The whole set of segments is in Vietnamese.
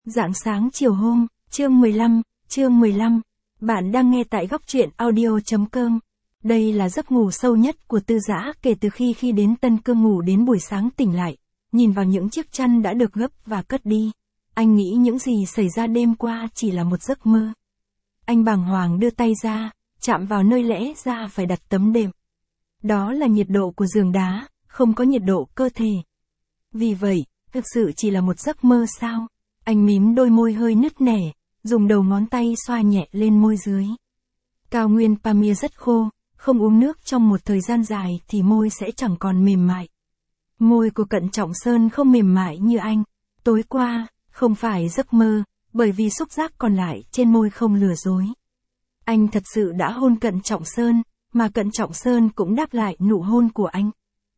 Rạng sáng chiều hôm, chương 15, bạn đang nghe tại góc truyện audio.com. Đây là giấc ngủ sâu nhất của Tư Dã kể từ khi đến Tân Cương ngủ đến buổi sáng tỉnh lại, nhìn vào những chiếc chăn đã được gấp và cất đi. Anh nghĩ những gì xảy ra đêm qua chỉ là một giấc mơ. Anh bàng hoàng đưa tay ra, chạm vào nơi lẽ ra phải đặt tấm đệm. Đó là nhiệt độ của giường đá, không có nhiệt độ cơ thể. Vì vậy, thực sự chỉ là một giấc mơ sao? Anh mím đôi môi hơi nứt nẻ, dùng đầu ngón tay xoa nhẹ lên môi dưới. Cao nguyên Pamir rất khô, không uống nước trong một thời gian dài thì môi sẽ chẳng còn mềm mại. Môi của Cận Trọng Sơn không mềm mại như anh. Tối qua, không phải giấc mơ, bởi vì xúc giác còn lại trên môi không lừa dối. Anh thật sự đã hôn Cận Trọng Sơn, mà Cận Trọng Sơn cũng đáp lại nụ hôn của anh.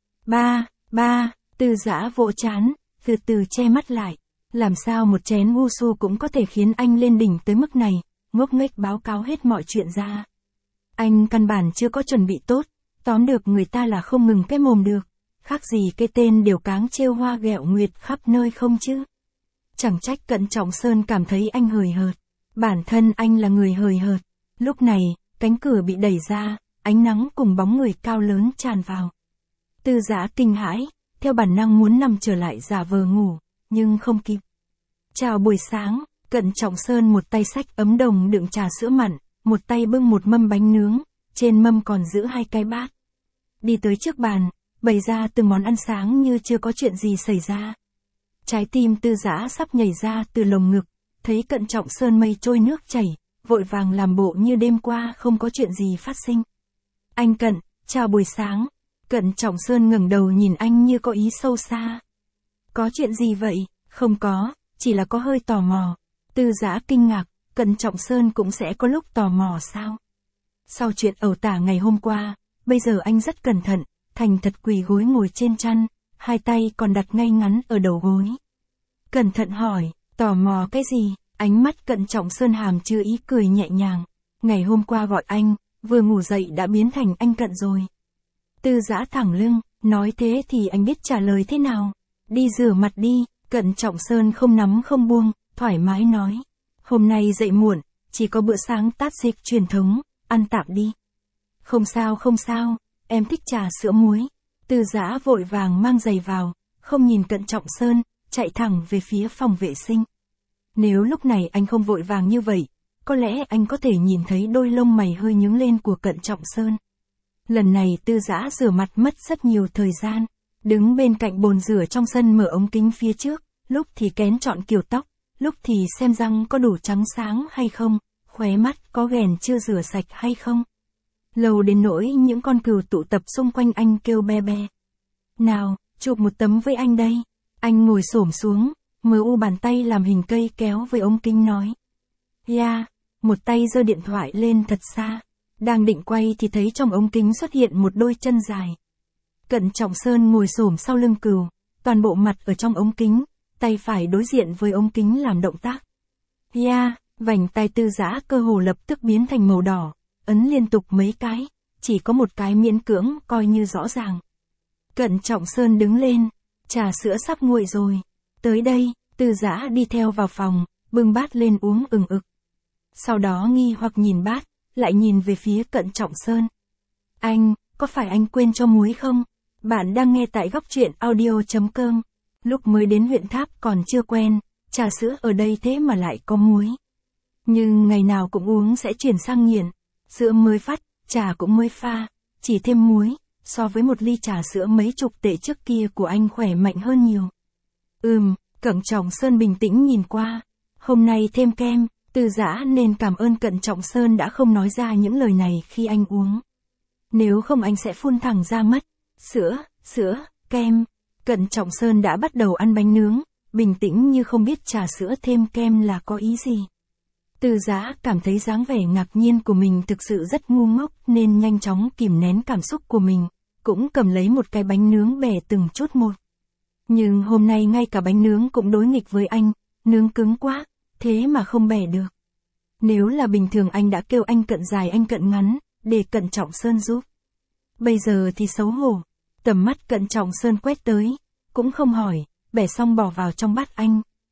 Ba, Tư Dã vỗ trán, từ từ che mắt lại. Làm sao một chén Wushu cũng có thể khiến anh lên đỉnh tới mức này, ngốc nghếch báo cáo hết mọi chuyện ra. Anh căn bản chưa có chuẩn bị tốt, tóm được người ta là không ngừng cái mồm được, khác gì cái tên điều cáng trêu hoa ghẹo nguyệt khắp nơi không chứ. Chẳng trách Cận Trọng Sơn cảm thấy anh hời hợt, bản thân anh là người hời hợt. Lúc này, cánh cửa bị đẩy ra, ánh nắng cùng bóng người cao lớn tràn vào. Tư Dã kinh hãi, theo bản năng muốn nằm trở lại giả vờ ngủ, nhưng không kịp. Chào buổi sáng, Cận Trọng Sơn một tay xách ấm đồng đựng trà sữa mặn, một tay bưng một mâm bánh nướng, trên mâm còn giữ 2 cái bát. Đi tới trước bàn, bày ra từng món ăn sáng như chưa có chuyện gì xảy ra. Trái tim Tư Dã sắp nhảy ra từ lồng ngực, thấy Cận Trọng Sơn mây trôi nước chảy, vội vàng làm bộ như đêm qua không có chuyện gì phát sinh. Anh Cận, chào buổi sáng. Cận Trọng Sơn ngẩng đầu nhìn anh như có ý sâu xa. Có chuyện gì vậy? Không có, chỉ là có hơi tò mò. Tư Dã kinh ngạc, Cận Trọng Sơn cũng sẽ có lúc tò mò sao? Sau chuyện ẩu tả ngày hôm qua, bây giờ anh rất cẩn thận, thành thật quỳ gối ngồi trên chăn, 2 tay còn đặt ngay ngắn ở đầu gối. Cẩn thận hỏi, tò mò cái gì? Ánh mắt Cận Trọng Sơn hàm chứa ý cười nhẹ nhàng. Ngày hôm qua gọi anh, vừa ngủ dậy đã biến thành anh Cận rồi. Tư Dã thẳng lưng, nói thế thì anh biết trả lời thế nào? Đi rửa mặt đi. Cận Trọng Sơn không nắm không buông, thoải mái nói. Hôm nay dậy muộn, chỉ có bữa sáng tát dịch truyền thống, ăn tạm đi. Không sao, em thích trà sữa muối. Tư Dã vội vàng mang giày vào, không nhìn Cận Trọng Sơn, chạy thẳng về phía phòng vệ sinh. Nếu lúc này anh không vội vàng như vậy, có lẽ anh có thể nhìn thấy đôi lông mày hơi nhướng lên của Cận Trọng Sơn. Lần này Tư Dã rửa mặt mất rất nhiều thời gian. Đứng bên cạnh bồn rửa trong sân mở ống kính phía trước, lúc thì kén chọn kiểu tóc, lúc thì xem răng có đủ trắng sáng hay không, khóe mắt có ghèn chưa rửa sạch hay không. Lâu đến nỗi những con cừu tụ tập xung quanh anh kêu be be. Nào, chụp một tấm với anh đây. Anh ngồi xổm xuống, mờ u bàn tay làm hình cây kéo với ống kính nói. Yeah, một tay giơ điện thoại lên thật xa. Đang định quay thì thấy trong ống kính xuất hiện một đôi chân dài. Cận Trọng Sơn ngồi xổm sau lưng cừu, toàn bộ mặt ở trong ống kính, tay phải đối diện với ống kính làm động tác. Yeah, vành tai Tư Dã cơ hồ lập tức biến thành màu đỏ, ấn liên tục mấy cái, chỉ có một cái miễn cưỡng coi như rõ ràng. Cận Trọng Sơn đứng lên, trà sữa sắp nguội rồi. Tới đây, Tư Dã đi theo vào phòng, bưng bát lên uống ừng ực. Sau đó nghi hoặc nhìn bát, lại nhìn về phía Cận Trọng Sơn. Anh, có phải anh quên cho muối không? Bạn đang nghe tại góc truyện audio.com. Lúc mới đến huyện Tháp còn chưa quen, trà sữa ở đây thế mà lại có muối. Nhưng ngày nào cũng uống sẽ chuyển sang nghiện. Sữa mới vắt, trà cũng mới pha, chỉ thêm muối, so với một ly trà sữa mấy chục tệ trước kia của anh khỏe mạnh hơn nhiều. Cận Trọng Sơn bình tĩnh nhìn qua. Hôm nay thêm kem, Tư Dã nên cảm ơn Cận Trọng Sơn đã không nói ra những lời này khi anh uống. Nếu không anh sẽ phun thẳng ra mất. Sữa, kem. Cận Trọng Sơn đã bắt đầu ăn bánh nướng, bình tĩnh như không biết trà sữa thêm kem là có ý gì. Tư Dã cảm thấy dáng vẻ ngạc nhiên của mình thực sự rất ngu ngốc nên nhanh chóng kìm nén cảm xúc của mình, cũng cầm lấy một cái bánh nướng bẻ từng chút một. Nhưng hôm nay ngay cả bánh nướng cũng đối nghịch với anh, nướng cứng quá, thế mà không bẻ được. Nếu là bình thường anh đã kêu anh Cận dài anh Cận ngắn, để Cận Trọng Sơn giúp. Bây giờ thì xấu hổ. Tầm mắt Cận Trọng Sơn quét tới, cũng không hỏi, bẻ xong bỏ vào trong bát anh,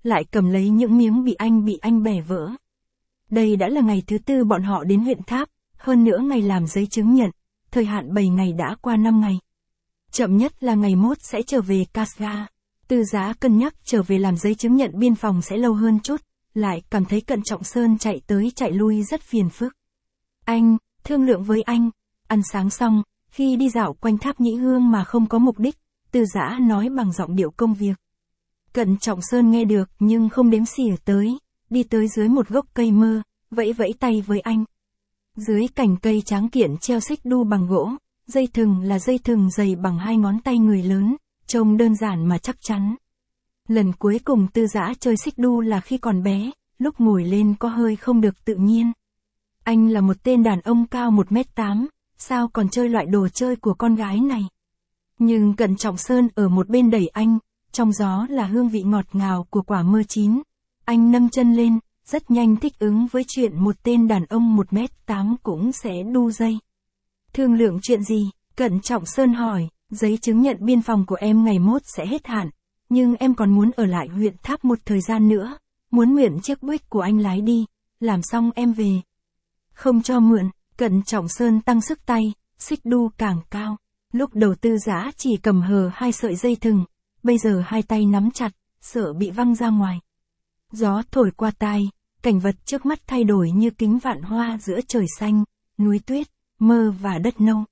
lại cầm lấy những miếng bị anh bẻ vỡ. Đây đã là ngày thứ 4 bọn họ đến huyện Tháp, hơn nữa ngày làm giấy chứng nhận, thời hạn 7 ngày đã qua 5 ngày. Chậm nhất là ngày mốt sẽ trở về Casga. Tư Giá cân nhắc trở về làm giấy chứng nhận biên phòng sẽ lâu hơn chút, lại cảm thấy Cận Trọng Sơn chạy tới chạy lui rất phiền phức. Anh, thương lượng với anh, ăn sáng xong, khi đi dạo quanh Tháp Nhĩ Hương mà không có mục đích, Tư Giá nói bằng giọng điệu công việc. Cận Trọng Sơn nghe được nhưng không đếm xỉa tới, đi tới dưới một gốc cây mơ, vẫy vẫy tay với anh. Dưới cành cây tráng kiện treo xích đu bằng gỗ, dây thừng là dây thừng dày bằng 2 ngón tay người lớn, trông đơn giản mà chắc chắn. Lần cuối cùng Tư Giá chơi xích đu là khi còn bé, lúc ngồi lên có hơi không được tự nhiên. Anh là một tên đàn ông cao 1m8, sao còn chơi loại đồ chơi của con gái này. Nhưng Cận Trọng Sơn ở một bên đẩy anh, trong gió là hương vị ngọt ngào của quả mơ chín. Anh nâng chân lên, rất nhanh thích ứng với chuyện một tên đàn ông 1m8 cũng sẽ đu dây. Thương lượng chuyện gì? Cận Trọng Sơn hỏi. Giấy chứng nhận biên phòng của em ngày mốt sẽ hết hạn, nhưng em còn muốn ở lại huyện Tháp một thời gian nữa, muốn mượn chiếc Buick của anh lái đi, làm xong em về. Không cho mượn. Cận Trọng Sơn tăng sức tay, xích đu càng cao. Lúc đầu Tư Giá chỉ cầm hờ 2 sợi dây thừng, bây giờ 2 tay nắm chặt, sợ bị văng ra ngoài. Gió thổi qua tai, cảnh vật trước mắt thay đổi như kính vạn hoa giữa trời xanh, núi tuyết, mơ và đất nâu.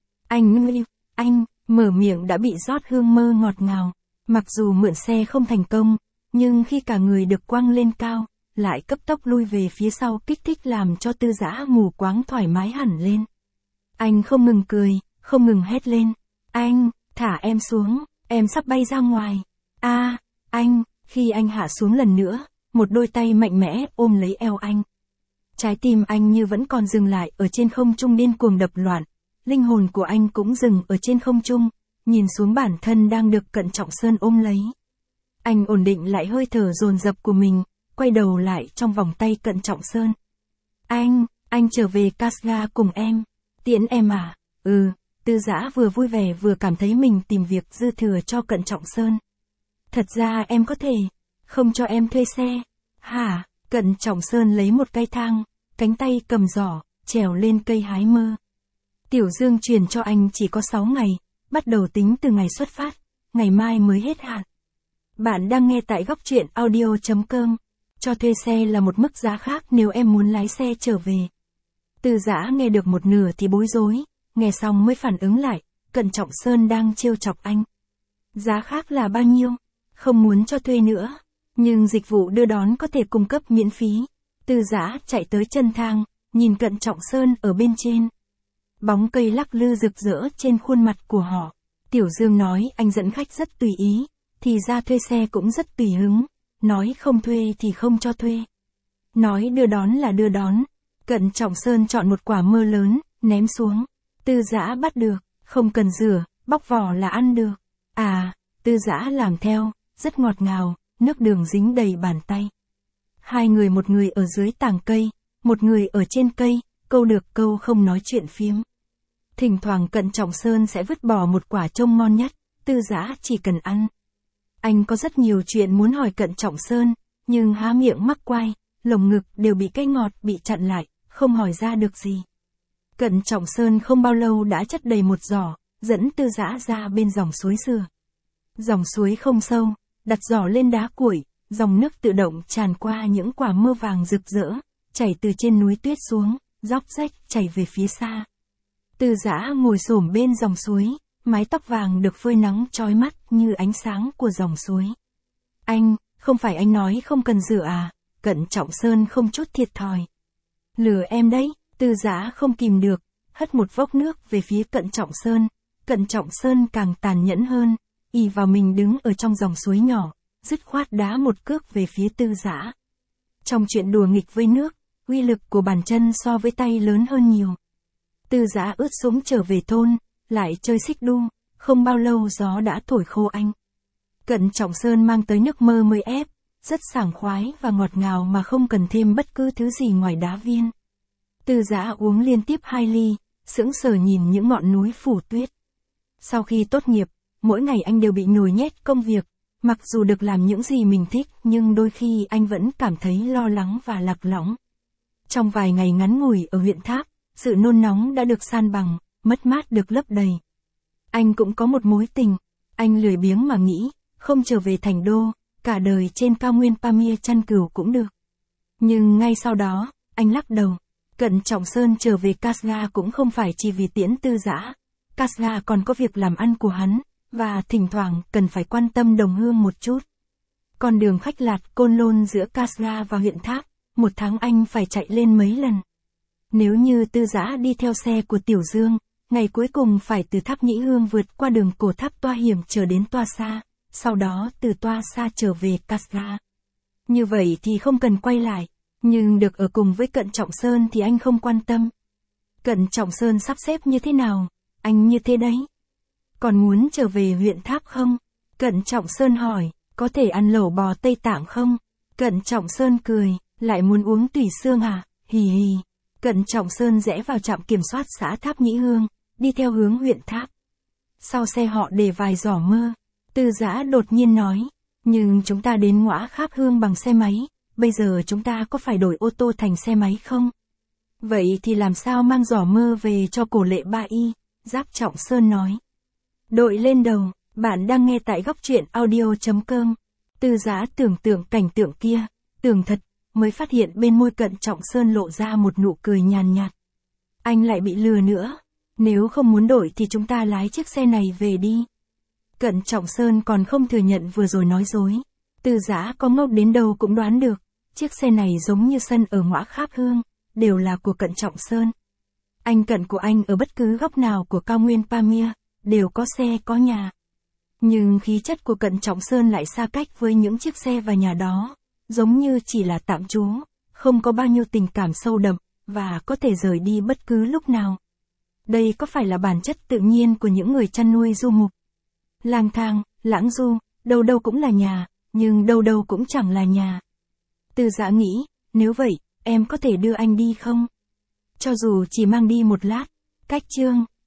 Anh, mở miệng đã bị rót hương mơ ngọt ngào. Mặc dù mượn xe không thành công, nhưng khi cả người được quăng lên cao, lại cấp tốc lui về phía sau kích thích làm cho Tư Giá mù quáng thoải mái hẳn lên. Anh không ngừng cười, không ngừng hét lên. Anh, thả em xuống, em sắp bay ra ngoài. Anh, khi anh hạ xuống lần nữa, một đôi tay mạnh mẽ ôm lấy eo anh. Trái tim anh như vẫn còn dừng lại ở trên không trung điên cuồng đập loạn. Linh hồn của anh cũng dừng ở trên không trung, nhìn xuống bản thân đang được Cận Trọng Sơn ôm lấy. Anh ổn định lại hơi thở dồn dập của mình, quay đầu lại trong vòng tay Cận Trọng Sơn. Anh trở về Casga cùng em. Tiễn em à? Tư Giá vừa vui vẻ vừa cảm thấy mình tìm việc dư thừa cho Cận Trọng Sơn. Thật ra em có thể không cho em thuê xe. Hả? Cận Trọng Sơn lấy một cây thang, cánh tay cầm giỏ, trèo lên cây hái mơ. Tiểu Dương truyền cho anh chỉ có 6 ngày, bắt đầu tính từ ngày xuất phát, ngày mai mới hết hạn. Bạn đang nghe tại góc truyện audio.com. Cho thuê xe là một mức giá khác nếu em muốn lái xe trở về. Tư Giá nghe được một nửa thì bối rối, nghe xong mới phản ứng lại, Cận Trọng Sơn đang trêu chọc anh. Giá khác là bao nhiêu? Không muốn cho thuê nữa, nhưng dịch vụ đưa đón có thể cung cấp miễn phí. Tư Giá chạy tới chân thang, nhìn Cận Trọng Sơn ở bên trên. Bóng cây lắc lư rực rỡ trên khuôn mặt của họ. Tiểu Dương nói anh dẫn khách rất tùy ý, thì ra thuê xe cũng rất tùy hứng, nói không thuê thì không cho thuê. Nói đưa đón là đưa đón. Cận Trọng Sơn chọn một quả mơ lớn, ném xuống. Tư Giá bắt được, không cần rửa, bóc vỏ là ăn được. Tư Giá làm theo, rất ngọt ngào, nước đường dính đầy bàn tay. Hai người, một người ở dưới tàng cây, một người ở trên cây, câu được câu không nói chuyện phiếm. Thỉnh thoảng Cận Trọng Sơn sẽ vứt bỏ một quả trông ngon nhất, Tư Giá chỉ cần ăn. Anh có rất nhiều chuyện muốn hỏi Cận Trọng Sơn, nhưng há miệng mắc quai, lồng ngực đều bị cây ngọt bị chặn lại, không hỏi ra được gì. Cận Trọng Sơn không bao lâu đã chất đầy một giỏ, dẫn Tư Giá ra bên dòng suối dừa. Dòng suối không sâu, đặt giỏ lên đá cuội, dòng nước tự động tràn qua những quả mơ vàng rực rỡ, chảy từ trên núi tuyết xuống, róc rách chảy về phía xa. Tư Giá ngồi xổm bên dòng suối, mái tóc vàng được phơi nắng chói mắt như ánh sáng của dòng suối. Anh, không phải anh nói không cần rửa à? Cận Trọng Sơn không chút thiệt thòi. Lừa em đấy. Tư Giá không kìm được, hất một vốc nước về phía Cận Trọng Sơn. Cận Trọng Sơn càng tàn nhẫn hơn, ì vào mình đứng ở trong dòng suối nhỏ, dứt khoát đá một cước về phía Tư Giá. Trong chuyện đùa nghịch với nước, uy lực của bàn chân so với tay lớn hơn nhiều. Tư Giá ướt sũng trở về thôn, lại chơi xích đu, không bao lâu gió đã thổi khô anh. Cận Trọng Sơn mang tới nước mơ mới ép, rất sảng khoái và ngọt ngào mà không cần thêm bất cứ thứ gì ngoài đá viên. Tư Giá uống liên tiếp 2 ly, sững sờ nhìn những ngọn núi phủ tuyết. Sau khi tốt nghiệp, mỗi ngày anh đều bị nhồi nhét công việc, Mặc dù được làm những gì mình thích, nhưng đôi khi anh vẫn cảm thấy lo lắng và lạc lõng. Trong vài ngày ngắn ngủi ở huyện Tháp, sự nôn nóng đã được san bằng, mất mát được lấp đầy. Anh cũng có một mối tình, anh lười biếng mà nghĩ, không trở về thành đô, cả đời trên cao nguyên Pamir chăn cừu cũng được. Nhưng ngay sau đó, anh lắc đầu. Cận Trọng Sơn trở về Kashgar cũng không phải chỉ vì tiễn Tư Dã. Kashgar còn có việc làm ăn của hắn, và thỉnh thoảng cần phải quan tâm đồng hương một chút. Con đường khách lạt Côn Lôn giữa Kashgar và huyện Tháp, một tháng anh phải chạy lên mấy lần. Nếu như Tư Dã đi theo xe của Tiểu Dương, ngày cuối cùng phải từ Tháp Nhĩ Hương vượt qua đường cổ Tháp Toa Hiểm trở đến Toa Sa, sau đó từ Toa Sa trở về Kashgar. Như vậy thì không cần quay lại, nhưng được ở cùng với Cận Trọng Sơn thì anh không quan tâm. Cận Trọng Sơn sắp xếp như thế nào, anh như thế đấy. Còn muốn trở về huyện Tháp không? Cận Trọng Sơn hỏi, có thể ăn lẩu bò Tây Tạng không? Cận Trọng Sơn cười, lại muốn uống tùy xương à? Hì hì. Cận Trọng Sơn rẽ vào trạm kiểm soát xã Tháp Nhĩ Hương, đi theo hướng huyện Tháp. Sau xe họ để vài giỏ mơ. Tư Dã đột nhiên nói, nhưng chúng ta đến ngõ Kháp Hương bằng xe máy, bây giờ chúng ta có phải đổi ô tô thành xe máy không? Vậy thì làm sao mang giỏ mơ về cho Cổ Lệ Ba Y? Giáp Trọng Sơn nói. Đội lên đầu, bạn đang nghe tại góc truyện audio.com. Tư Dã tưởng tượng cảnh tượng kia, tưởng thật, mới phát hiện bên môi Cận Trọng Sơn lộ ra một nụ cười nhàn nhạt. Anh lại bị lừa nữa. Nếu không muốn đổi thì chúng ta lái chiếc xe này về đi. Cận Trọng Sơn còn không thừa nhận vừa rồi nói dối. Tư Dã có ngốc đến đâu cũng đoán được. Chiếc xe này giống như sân ở ngõ Kháp Hương, đều là của Cận Trọng Sơn. Anh Cận của anh ở bất cứ góc nào của cao nguyên Pamir, đều có xe có nhà. Nhưng khí chất của Cận Trọng Sơn lại xa cách với những chiếc xe và nhà đó, giống như chỉ là tạm trú, không có bao nhiêu tình cảm sâu đậm, và có thể rời đi bất cứ lúc nào. Đây có phải là bản chất tự nhiên của những người chăn nuôi du mục? Lang thang, lãng du, đâu đâu cũng là nhà, nhưng đâu đâu cũng chẳng là nhà. Tư Dã nghĩ, nếu vậy, em có thể đưa anh đi không? Cho dù chỉ mang đi một lát. Cách chương